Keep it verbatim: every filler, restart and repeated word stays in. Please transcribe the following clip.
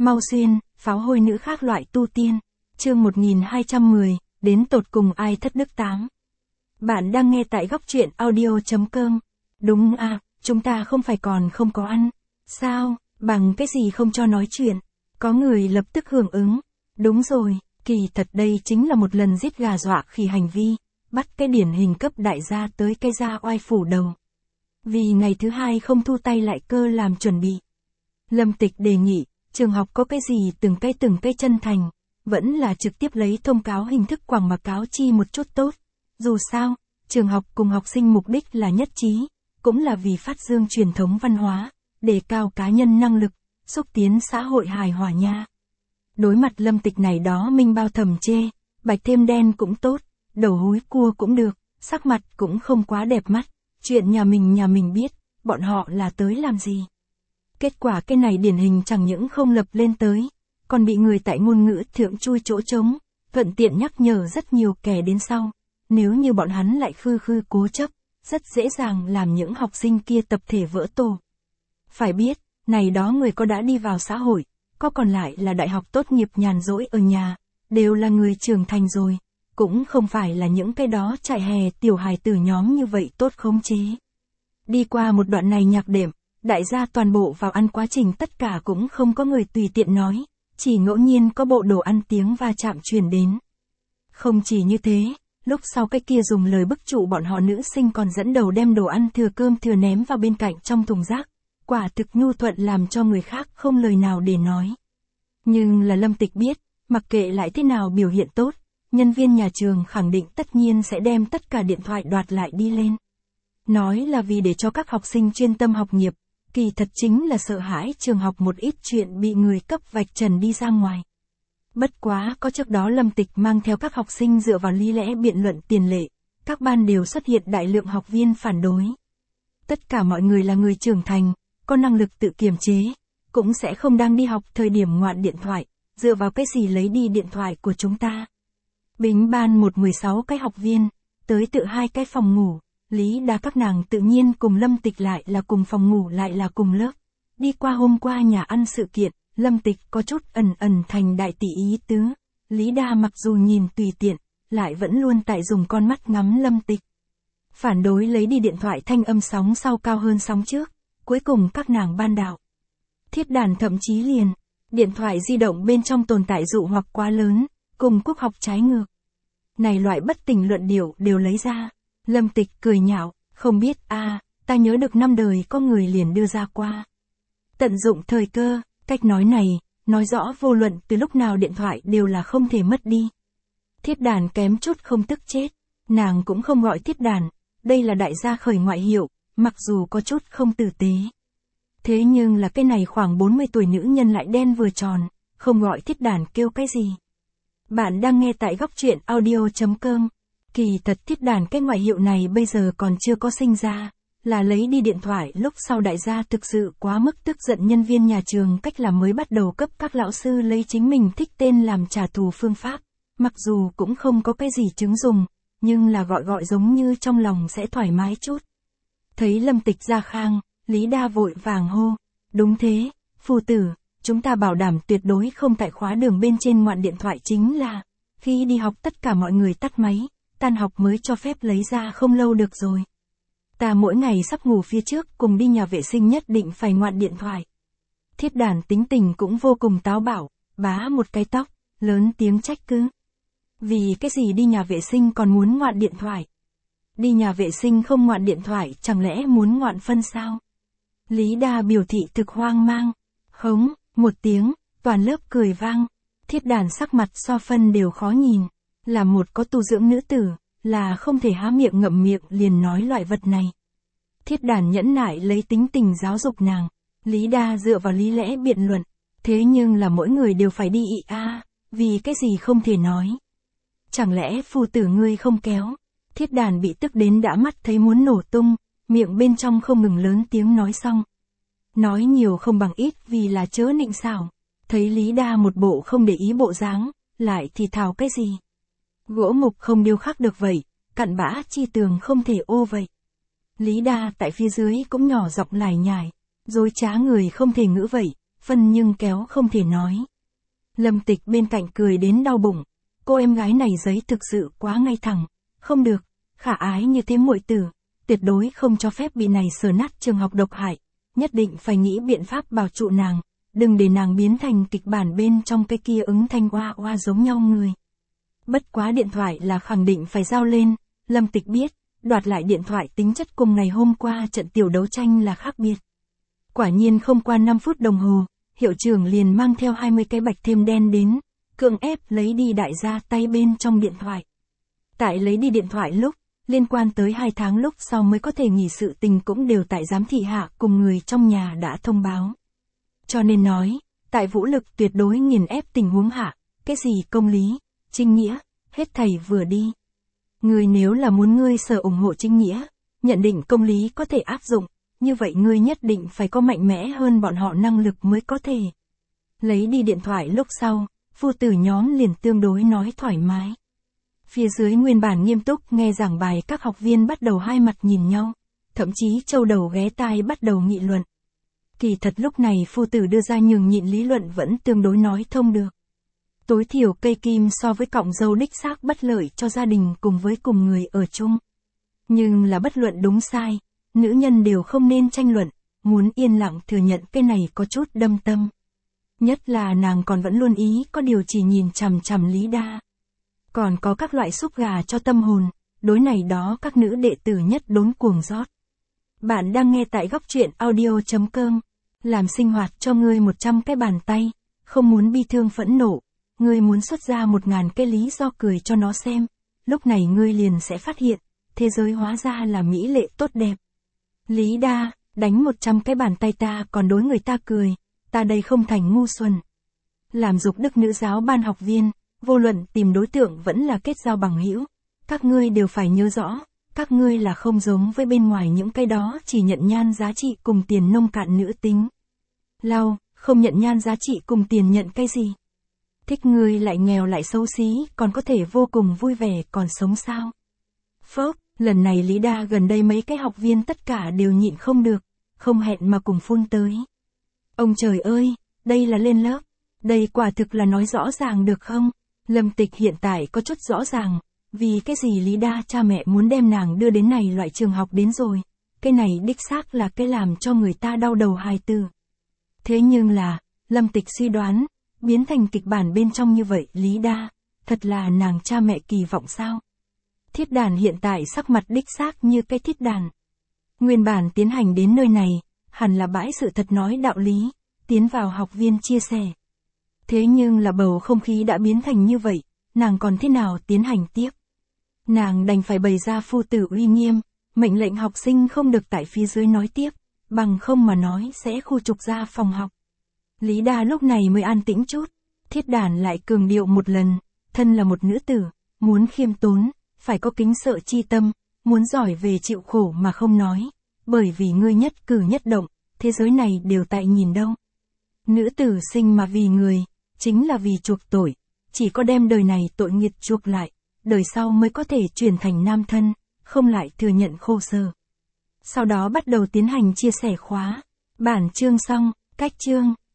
Mau Xuyên, pháo hôi nữ khác loại tu tiên. Chương một nghìn hai trăm mười, đến tột cùng ai thất đức tám. Bạn đang nghe tại góc truyện audio chấm com. Đúng à, chúng ta không phải còn không có ăn. Sao, bằng cái gì không cho nói chuyện? Có người lập tức hưởng ứng. Đúng rồi, kỳ thật đây chính là một lần giết gà dọa khỉ hành vi, bắt cái điển hình cấp đại gia tới cái da oai phủ đầu. Vì ngày thứ hai không thu tay lại cơ làm chuẩn bị. Lâm Tịch đề nghị, trường học có cái gì từng cây từng cây chân thành, vẫn là trực tiếp lấy thông cáo hình thức quảng bá cáo chi một chút tốt. Dù sao, trường học cùng học sinh mục đích là nhất trí, cũng là vì phát dương truyền thống văn hóa, đề cao cá nhân năng lực, xúc tiến xã hội hài hòa nha. Đối mặt Lâm Tịch này đó minh bao thầm chê, bạch thêm đen cũng tốt, đầu húi cua cũng được, sắc mặt cũng không quá đẹp mắt, chuyện nhà mình nhà mình biết, bọn họ là tới làm gì. Kết quả cái này điển hình chẳng những không lập lên tới, còn bị người tại ngôn ngữ thượng chui chỗ trống, thuận tiện nhắc nhở rất nhiều kẻ đến sau. Nếu như bọn hắn lại khư khư cố chấp, rất dễ dàng làm những học sinh kia tập thể vỡ tổ. Phải biết, này đó người có đã đi vào xã hội, có còn lại là đại học tốt nghiệp nhàn rỗi ở nhà, đều là người trưởng thành rồi, cũng không phải là những cái đó trại hè tiểu hài tử nhóm như vậy tốt khống chế. Đi qua một đoạn này nhạc đệm, đại gia toàn bộ vào ăn quá trình tất cả cũng không có người tùy tiện nói, chỉ ngẫu nhiên có bộ đồ ăn tiếng va chạm truyền đến. Không chỉ như thế, lúc sau cái kia dùng lời bức trụ bọn họ nữ sinh còn dẫn đầu đem đồ ăn thừa cơm thừa ném vào bên cạnh trong thùng rác, quả thực nhu thuận làm cho người khác không lời nào để nói. Nhưng là Lâm Tịch biết, mặc kệ lại thế nào biểu hiện tốt, nhân viên nhà trường khẳng định tất nhiên sẽ đem tất cả điện thoại đoạt lại đi lên. Nói là vì để cho các học sinh chuyên tâm học nghiệp, kỳ thật chính là sợ hãi trường học một ít chuyện bị người cấp vạch trần đi ra ngoài. Bất quá có trước đó Lâm Tịch mang theo các học sinh dựa vào lý lẽ biện luận tiền lệ, các ban đều xuất hiện đại lượng học viên phản đối. Tất cả mọi người là người trưởng thành, có năng lực tự kiềm chế, cũng sẽ không đang đi học thời điểm ngoạn điện thoại, dựa vào cái gì lấy đi điện thoại của chúng ta. Bính ban một mười sáu cái học viên, tới tự hai cái phòng ngủ, Lý Đa các nàng tự nhiên cùng Lâm Tịch lại là cùng phòng ngủ lại là cùng lớp. Đi qua hôm qua nhà ăn sự kiện, Lâm Tịch có chút ẩn ẩn thành đại tỷ ý tứ. Lý Đa mặc dù nhìn tùy tiện, lại vẫn luôn tại dùng con mắt ngắm Lâm Tịch. Phản đối lấy đi điện thoại thanh âm sóng sau cao hơn sóng trước, cuối cùng các nàng ban đạo. Thiết đàn thậm chí liền, điện thoại di động bên trong tồn tại dụ hoặc quá lớn, cùng quốc học trái ngược. Này loại bất tình luận điệu đều lấy ra. Lâm Tịch cười nhạo, không biết a à, ta nhớ được năm đời có người liền đưa ra qua. Tận dụng thời cơ, cách nói này, nói rõ vô luận từ lúc nào điện thoại đều là không thể mất đi. Thiết đàn kém chút không tức chết, nàng cũng không gọi thiết đàn, đây là đại gia khởi ngoại hiệu, mặc dù có chút không tử tế. Thế nhưng là cái này khoảng bốn mươi tuổi nữ nhân lại đen vừa tròn, không gọi thiết đàn kêu cái gì. Bạn đang nghe tại góc truyện audio chấm com. Kỳ thật thiết đàn cái ngoại hiệu này bây giờ còn chưa có sinh ra, là lấy đi điện thoại lúc sau đại gia thực sự quá mức tức giận nhân viên nhà trường cách làm mới bắt đầu cấp các lão sư lấy chính mình thích tên làm trả thù phương pháp, mặc dù cũng không có cái gì chứng dùng, nhưng là gọi gọi giống như trong lòng sẽ thoải mái chút. Thấy Lâm Tịch ra khang, Lý Đa vội vàng hô, đúng thế, phu tử, chúng ta bảo đảm tuyệt đối không tại khóa đường bên trên ngoạn điện thoại chính là, khi đi học tất cả mọi người tắt máy. Tan học mới cho phép lấy ra không lâu được rồi. Ta mỗi ngày sắp ngủ phía trước cùng đi nhà vệ sinh nhất định phải ngoạn điện thoại. Thiết đàn tính tình cũng vô cùng táo bạo, bá một cái tóc, lớn tiếng trách cứ. Vì cái gì đi nhà vệ sinh còn muốn ngoạn điện thoại? Đi nhà vệ sinh không ngoạn điện thoại chẳng lẽ muốn ngoạn phân sao? Lý Đa biểu thị thực hoang mang. Hống, một tiếng, toàn lớp cười vang. Thiết đàn sắc mặt so phân đều khó nhìn. Là một có tu dưỡng nữ tử, là không thể há miệng ngậm miệng liền nói loại vật này. Thiết đàn nhẫn nại lấy tính tình giáo dục nàng, Lý Đa dựa vào lý lẽ biện luận, thế nhưng là mỗi người đều phải đi ị a, vì cái gì không thể nói. Chẳng lẽ phu tử ngươi không kéo? Thiết đàn bị tức đến đã mắt thấy muốn nổ tung, miệng bên trong không ngừng lớn tiếng nói xong. Nói nhiều không bằng ít vì là chớ nịnh xảo, thấy Lý Đa một bộ không để ý bộ dáng, lại thì thào cái gì. Gỗ mục không điêu khắc được vậy, cặn bã chi tường không thể ô vậy. Lý Đa tại phía dưới cũng nhỏ giọng lải nhải, dối trá người không thể ngữ vậy, phân nhưng kéo không thể nói. Lâm Tịch bên cạnh cười đến đau bụng, cô em gái này giấy thực sự quá ngay thẳng, không được, khả ái như thế muội tử, tuyệt đối không cho phép bị này sờ nát trường học độc hại, nhất định phải nghĩ biện pháp bảo trụ nàng, đừng để nàng biến thành kịch bản bên trong cái kia ứng thanh oa oa giống nhau người. Bất quá điện thoại là khẳng định phải giao lên, Lâm Tịch biết, đoạt lại điện thoại tính chất cùng ngày hôm qua trận tiểu đấu tranh là khác biệt. Quả nhiên không qua năm phút đồng hồ, hiệu trưởng liền mang theo hai mươi cái bạch thêm đen đến, cưỡng ép lấy đi đại gia tay bên trong điện thoại. Tại lấy đi điện thoại lúc, liên quan tới hai tháng lúc sau mới có thể nghỉ sự tình cũng đều tại giám thị hạ cùng người trong nhà đã thông báo. Cho nên nói, tại vũ lực tuyệt đối nghiền ép tình huống hạ, cái gì công lý, chính nghĩa, hết thầy vừa đi. Ngươi nếu là muốn ngươi sở ủng hộ chính nghĩa, nhận định công lý có thể áp dụng, như vậy ngươi nhất định phải có mạnh mẽ hơn bọn họ năng lực mới có thể. Lấy đi điện thoại lúc sau, phu tử nhóm liền tương đối nói thoải mái. Phía dưới nguyên bản nghiêm túc nghe giảng bài các học viên bắt đầu hai mặt nhìn nhau, thậm chí châu đầu ghé tai bắt đầu nghị luận. Kỳ thật lúc này phu tử đưa ra nhường nhịn lý luận vẫn tương đối nói thông được. Tối thiểu cây kim so với cọng dâu đích xác bất lợi cho gia đình cùng với cùng người ở chung. Nhưng là bất luận đúng sai, nữ nhân đều không nên tranh luận, muốn yên lặng thừa nhận cái này có chút đâm tâm. Nhất là nàng còn vẫn luôn ý có điều chỉ nhìn chằm chằm Lý Đa. Còn có các loại xúc gà cho tâm hồn, đối này đó các nữ đệ tử nhất đốn cuồng rót. Bạn đang nghe tại góc truyện audio chấm com, làm sinh hoạt cho ngươi một trăm cái bàn tay, không muốn bi thương phẫn nộ, ngươi muốn xuất ra một ngàn cái lý do cười cho nó xem, lúc này ngươi liền sẽ phát hiện, thế giới hóa ra là mỹ lệ tốt đẹp. Lý Đa, đánh một trăm cái bàn tay ta còn đối người ta cười, ta đây không thành ngu xuẩn. Làm dục đức nữ giáo ban học viên, vô luận tìm đối tượng vẫn là kết giao bằng hữu, các ngươi đều phải nhớ rõ, các ngươi là không giống với bên ngoài những cái đó chỉ nhận nhan giá trị cùng tiền nông cạn nữ tính. Lau, không nhận nhan giá trị cùng tiền nhận cái gì? Thích ngươi lại nghèo lại xấu xí, còn có thể vô cùng vui vẻ còn sống sao? Phớp, lần này Lý Đa gần đây mấy cái học viên tất cả đều nhịn không được, không hẹn mà cùng phun tới. Ông trời ơi, đây là lên lớp, đây quả thực là nói rõ ràng được không? Lâm Tịch hiện tại có chút rõ ràng, vì cái gì Lý Đa cha mẹ muốn đem nàng đưa đến này loại trường học đến rồi, cái này đích xác là cái làm cho người ta đau đầu hài từ. Thế nhưng là, Lâm Tịch suy đoán, biến thành kịch bản bên trong như vậy Lý Đa, thật là nàng cha mẹ kỳ vọng sao? Thiết đàn hiện tại sắc mặt đích xác như cái thiết đàn. Nguyên bản tiến hành đến nơi này, hẳn là bãi sự thật nói đạo lý, tiến vào học viên chia sẻ. Thế nhưng là bầu không khí đã biến thành như vậy, nàng còn thế nào tiến hành tiếp? Nàng đành phải bày ra phu tử uy nghiêm, mệnh lệnh học sinh không được tại phía dưới nói tiếp, bằng không mà nói sẽ khu trục ra phòng học. Lý Đa lúc này mới an tĩnh chút, thiết đàn lại cường điệu một lần, thân là một nữ tử, muốn khiêm tốn, phải có kính sợ chi tâm, muốn giỏi về chịu khổ mà không nói, bởi vì ngươi nhất cử nhất động, thế giới này đều tại nhìn đâu. Nữ tử sinh mà vì người, chính là vì chuộc tội, chỉ có đem đời này tội nghiệt chuộc lại, đời sau mới có thể chuyển thành nam thân, không lại thừa nhận khổ sở. Sau đó bắt đầu tiến hành chia sẻ khóa, bản chương xong, cách chương.